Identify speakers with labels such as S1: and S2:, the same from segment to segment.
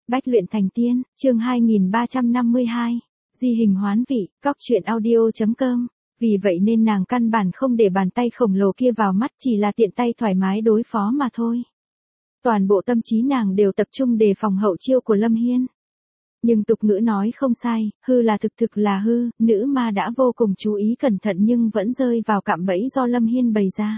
S1: Bách luyện thành tiên, chương 2352. Di hình hoán vị, góc truyện audio.com. Vì vậy nên nàng căn bản không để bàn tay khổng lồ kia vào mắt, chỉ là tiện tay thoải mái đối phó mà thôi. Toàn bộ tâm trí nàng đều tập trung đề phòng hậu chiêu của Lâm Hiên. Nhưng tục ngữ nói không sai, hư là thực, thực là hư, nữ ma đã vô cùng chú ý cẩn thận nhưng vẫn rơi vào cạm bẫy do Lâm Hiên bày ra.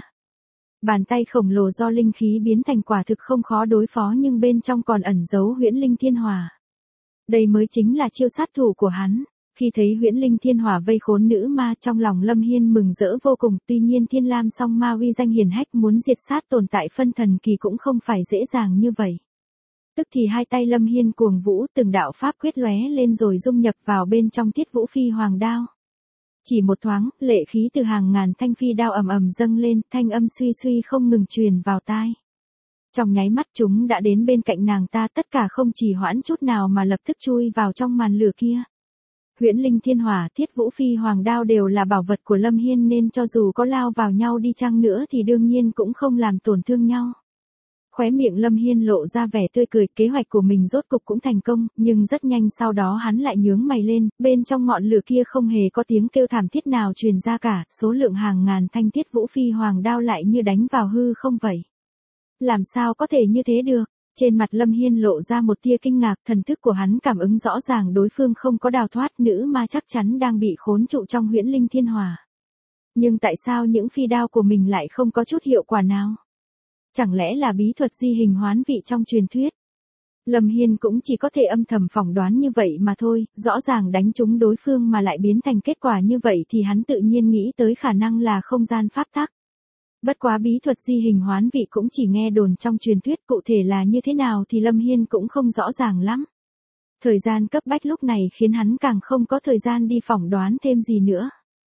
S1: Bàn tay khổng lồ do linh khí biến thành quả thực không khó đối phó, nhưng bên trong còn ẩn giấu huyễn linh thiên hỏa. Đây mới chính là chiêu sát thủ của hắn. Khi thấy huyễn linh thiên hỏa vây khốn nữ ma, trong lòng Lâm Hiên mừng rỡ vô cùng. Tuy nhiên Thiên Lam song ma uy danh hiển hách, muốn diệt sát tồn tại phân thần kỳ cũng không phải dễ dàng như vậy. Tức thì hai tay Lâm Hiên cuồng vũ, từng đạo pháp quyết lóe lên rồi dung nhập vào bên trong Thiết Vũ Phi Hoàng đao. Chỉ một thoáng, lệ khí từ hàng ngàn thanh phi đao ầm ầm dâng lên, thanh âm suy suy không ngừng truyền vào tai. Trong nháy mắt chúng đã đến bên cạnh nàng ta, tất cả không trì hoãn chút nào mà lập tức chui vào trong màn lửa kia. Huyễn linh thiên hỏa, Thiết Vũ Phi Hoàng đao đều là bảo vật của Lâm Hiên, nên cho dù có lao vào nhau đi chăng nữa thì đương nhiên cũng không làm tổn thương nhau. Khóe miệng Lâm Hiên lộ ra vẻ tươi cười, kế hoạch của mình rốt cục cũng thành công, nhưng rất nhanh sau đó hắn lại nhướng mày lên, bên trong ngọn lửa kia không hề có tiếng kêu thảm thiết nào truyền ra cả, số lượng hàng ngàn thanh Thiết Vũ Phi Hoàng đao lại như đánh vào hư không vậy. Làm sao có thể như thế được? Trên mặt Lâm Hiên lộ ra một tia kinh ngạc, thần thức của hắn cảm ứng rõ ràng đối phương không có đào thoát, nữ ma chắc chắn đang bị khốn trụ trong huyễn linh thiên hỏa. Nhưng tại sao những phi đao của mình lại không có chút hiệu quả nào? Chẳng lẽ là bí thuật di hình hoán vị trong truyền thuyết? Lâm Hiên cũng chỉ có thể âm thầm phỏng đoán như vậy mà thôi, rõ ràng đánh trúng đối phương mà lại biến thành kết quả như vậy thì hắn tự nhiên nghĩ tới khả năng là không gian pháp tắc. Bất quá bí thuật di hình hoán vị cũng chỉ nghe đồn trong truyền thuyết, cụ thể là như thế nào thì Lâm Hiên cũng không rõ ràng lắm. Thời gian cấp bách lúc này khiến hắn càng không có thời gian đi phỏng đoán thêm gì nữa.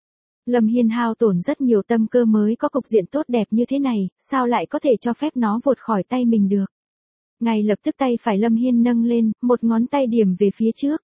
S1: Lâm Hiên hao tổn rất nhiều tâm cơ mới có cục diện tốt đẹp như thế này, sao lại có thể cho phép nó vụt khỏi tay mình được. Ngay lập tức tay phải Lâm Hiên nâng lên, một ngón tay điểm về phía trước.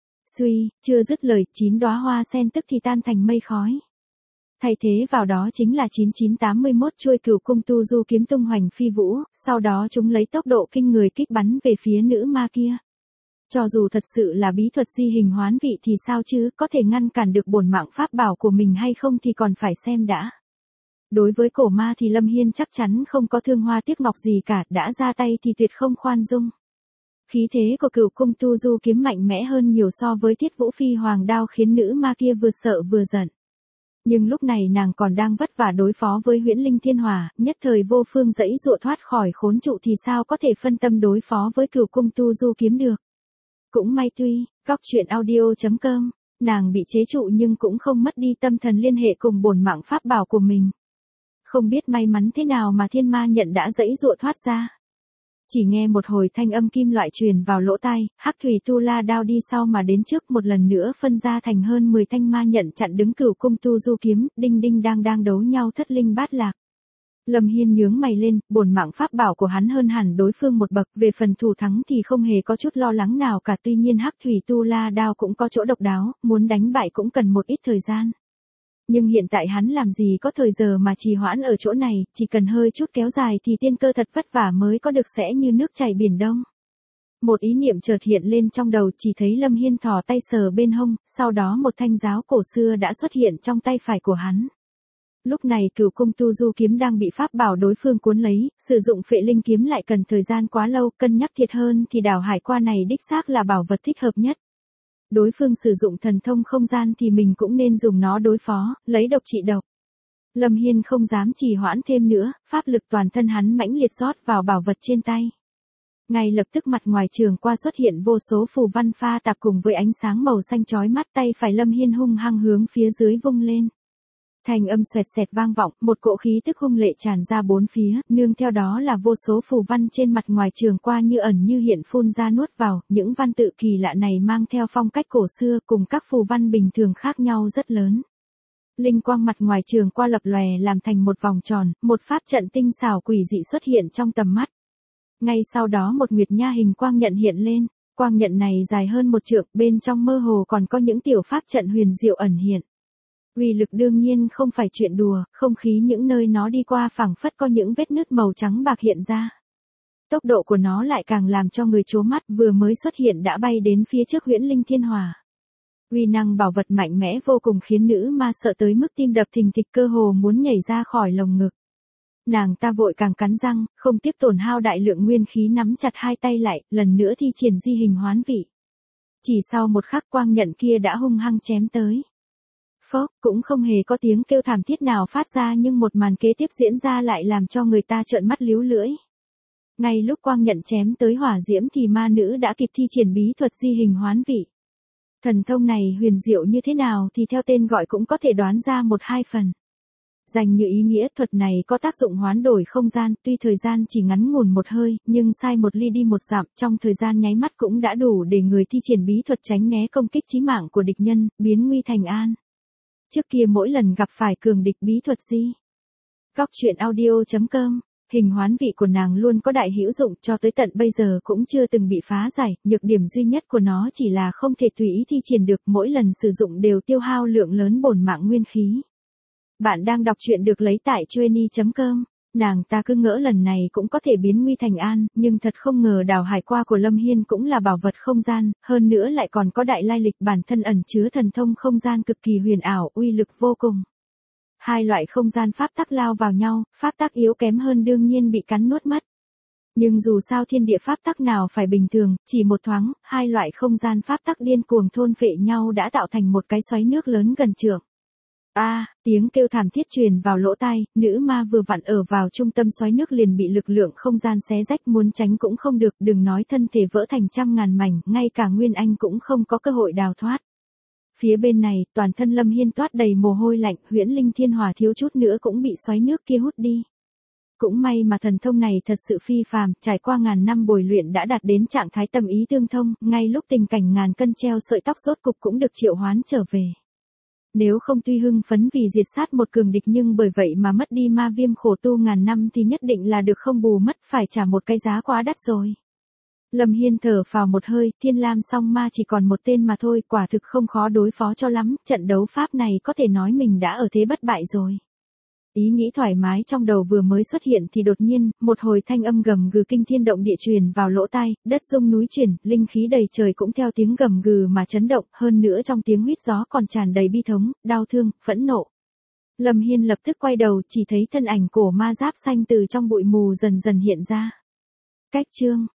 S1: Suy, chưa dứt lời, 9 đóa hoa sen tức thì tan thành mây khói. Thay thế vào đó chính là 9981 chuôi Cửu Cung Tu Du kiếm tung hoành phi vũ, sau đó chúng lấy tốc độ kinh người kích bắn về phía nữ ma kia. Cho dù thật sự là bí thuật di hình hoán vị thì sao chứ, có thể ngăn cản được bổn mạng pháp bảo của mình hay không thì còn phải xem đã. Đối với cổ ma thì Lâm Hiên chắc chắn không có thương hoa tiếc ngọc gì cả, đã ra tay thì tuyệt không khoan dung. Khí thế của Cửu Cung Tu Du kiếm mạnh mẽ hơn nhiều so với Thiết Vũ Phi Hoàng đao khiến nữ ma kia vừa sợ vừa giận. Nhưng lúc này nàng còn đang vất vả đối phó với huyễn linh thiên hỏa, nhất thời vô phương dẫy dụa thoát khỏi khốn trụ thì sao có thể phân tâm đối phó với Cửu Cung Tu Du kiếm được. Cũng may tuy, góc truyện audio.com, nàng bị chế trụ nhưng cũng không mất đi tâm thần liên hệ cùng bổn mạng pháp bảo của mình. Không biết may mắn thế nào mà thiên ma nhận đã dẫy dụa thoát ra. Chỉ nghe một hồi thanh âm kim loại truyền vào lỗ tai, Hắc Thủy Tu La đao đi sau mà đến trước, một lần nữa phân ra thành hơn 10 thanh ma nhận chặn đứng Cửu Cung Tu Du kiếm, đinh đinh đang đấu nhau thất linh bát lạc. Lâm Hiên nhướng mày lên, bổn mạng pháp bảo của hắn hơn hẳn đối phương một bậc, về phần thủ thắng thì không hề có chút lo lắng nào cả, tuy nhiên Hắc Thủy Tu La đao cũng có chỗ độc đáo, muốn đánh bại cũng cần một ít thời gian. Nhưng hiện tại hắn làm gì có thời giờ mà trì hoãn ở chỗ này, chỉ cần hơi chút kéo dài thì tiên cơ thật vất vả mới có được sẽ như nước chảy biển đông. Một ý niệm chợt hiện lên trong đầu, chỉ thấy Lâm Hiên thò tay sờ bên hông, sau đó một thanh giáo cổ xưa đã xuất hiện trong tay phải của hắn. Lúc này Cửu Cung Tu Du kiếm đang bị pháp bảo đối phương cuốn lấy, sử dụng Phệ Linh kiếm lại cần thời gian quá lâu, cân nhắc thiệt hơn thì đảo hải qua này đích xác là bảo vật thích hợp nhất. Đối phương sử dụng thần thông không gian thì mình cũng nên dùng nó đối phó, lấy độc trị độc. Lâm Hiên không dám trì hoãn thêm nữa, pháp lực toàn thân hắn mãnh liệt rót vào bảo vật trên tay. Ngay lập tức mặt ngoài trường qua xuất hiện vô số phù văn pha tạp cùng với ánh sáng màu xanh chói mắt, tay phải Lâm Hiên hung hăng hướng phía dưới vung lên. Thành âm xoẹt xẹt vang vọng, một cỗ khí tức hung lệ tràn ra bốn phía, nương theo đó là vô số phù văn trên mặt ngoài trường qua như ẩn như hiện phun ra nuốt vào, những văn tự kỳ lạ này mang theo phong cách cổ xưa cùng các phù văn bình thường khác nhau rất lớn. Linh quang mặt ngoài trường qua lập lòe làm thành một vòng tròn, một pháp trận tinh xảo quỷ dị xuất hiện trong tầm mắt. Ngay sau đó một nguyệt nha hình quang nhận hiện lên, quang nhận này dài hơn 1 trượng, bên trong mơ hồ còn có những tiểu pháp trận huyền diệu ẩn hiện. Uy lực đương nhiên không phải chuyện đùa, không khí những nơi nó đi qua phảng phất có những vết nứt màu trắng bạc hiện ra. Tốc độ của nó lại càng làm cho người trố mắt, vừa mới xuất hiện đã bay đến phía trước Huyễn Linh Thiên Hỏa. Uy năng bảo vật mạnh mẽ vô cùng khiến nữ ma sợ tới mức tim đập thình thịch, cơ hồ muốn nhảy ra khỏi lồng ngực. Nàng ta vội càng cắn răng, không tiếc tổn hao đại lượng nguyên khí, nắm chặt hai tay lại, lần nữa thi triển di hình hoán vị. Chỉ sau một khắc, quang nhận kia đã hung hăng chém tới. Phốc, cũng không hề có tiếng kêu thảm thiết nào phát ra, nhưng một màn kế tiếp diễn ra lại làm cho người ta trợn mắt líu lưỡi. Ngay lúc quang nhận chém tới hỏa diễm thì ma nữ đã kịp thi triển bí thuật di hình hoán vị. Thần thông này huyền diệu như thế nào thì theo tên gọi cũng có thể đoán ra một hai phần. Dành như ý nghĩa, thuật này có tác dụng hoán đổi không gian, tuy thời gian chỉ ngắn ngủn một hơi, nhưng sai một ly đi một dặm, trong thời gian nháy mắt cũng đã đủ để người thi triển bí thuật tránh né công kích chí mạng của địch nhân, biến nguy thành an. Trước kia mỗi lần gặp phải cường địch, bí thuật gì? Góc truyện audio.com. Hình hoán vị của nàng luôn có đại hữu dụng, cho tới tận bây giờ cũng chưa từng bị phá giải, nhược điểm duy nhất của nó chỉ là không thể tùy ý thi triển được, mỗi lần sử dụng đều tiêu hao lượng lớn bổn mạng nguyên khí. Bạn đang đọc truyện được lấy tại Chueny.com. Nàng ta cứ ngỡ lần này cũng có thể biến nguy thành an, nhưng thật không ngờ đào hải qua của Lâm Hiên cũng là bảo vật không gian, hơn nữa lại còn có đại lai lịch, bản thân ẩn chứa thần thông không gian cực kỳ huyền ảo, uy lực vô cùng. Hai loại không gian pháp tắc lao vào nhau, pháp tắc yếu kém hơn đương nhiên bị cắn nuốt mất. Nhưng dù sao thiên địa pháp tắc nào phải bình thường, chỉ một thoáng, hai loại không gian pháp tắc điên cuồng thôn phệ nhau đã tạo thành một cái xoáy nước lớn gần trượng. Tiếng kêu thảm thiết truyền vào lỗ tai, nữ ma vừa vặn ở vào trung tâm xoáy nước liền bị lực lượng không gian xé rách, muốn tránh cũng không được, đừng nói thân thể vỡ thành trăm ngàn mảnh, ngay cả Nguyên Anh cũng không có cơ hội đào thoát. Phía bên này, toàn thân Lâm Hiên toát đầy mồ hôi lạnh, Huyễn Linh Thiên Hỏa thiếu chút nữa cũng bị xoáy nước kia hút đi. Cũng may mà thần thông này thật sự phi phàm, trải qua ngàn năm bồi luyện đã đạt đến trạng thái tâm ý tương thông, ngay lúc tình cảnh ngàn cân treo sợi tóc rốt cục cũng được triệu hoán trở về. Nếu không tuy hưng phấn vì diệt sát một cường địch nhưng bởi vậy mà mất đi ma viêm khổ tu ngàn năm thì nhất định là được không bù mất, phải trả một cái giá quá đắt rồi. Lâm Hiên thở phào một hơi, Thiên Lam song ma chỉ còn một tên mà thôi, quả thực không khó đối phó cho lắm, trận đấu pháp này có thể nói mình đã ở thế bất bại rồi. Ý nghĩ thoải mái trong đầu vừa mới xuất hiện thì đột nhiên, một hồi thanh âm gầm gừ kinh thiên động địa truyền vào lỗ tai, đất rung núi chuyển, linh khí đầy trời cũng theo tiếng gầm gừ mà chấn động, hơn nữa trong tiếng huýt gió còn tràn đầy bi thống, đau thương, phẫn nộ. Lâm Hiên lập tức quay đầu, chỉ thấy thân ảnh cổ ma giáp xanh từ trong bụi mù dần dần hiện ra. Cách chương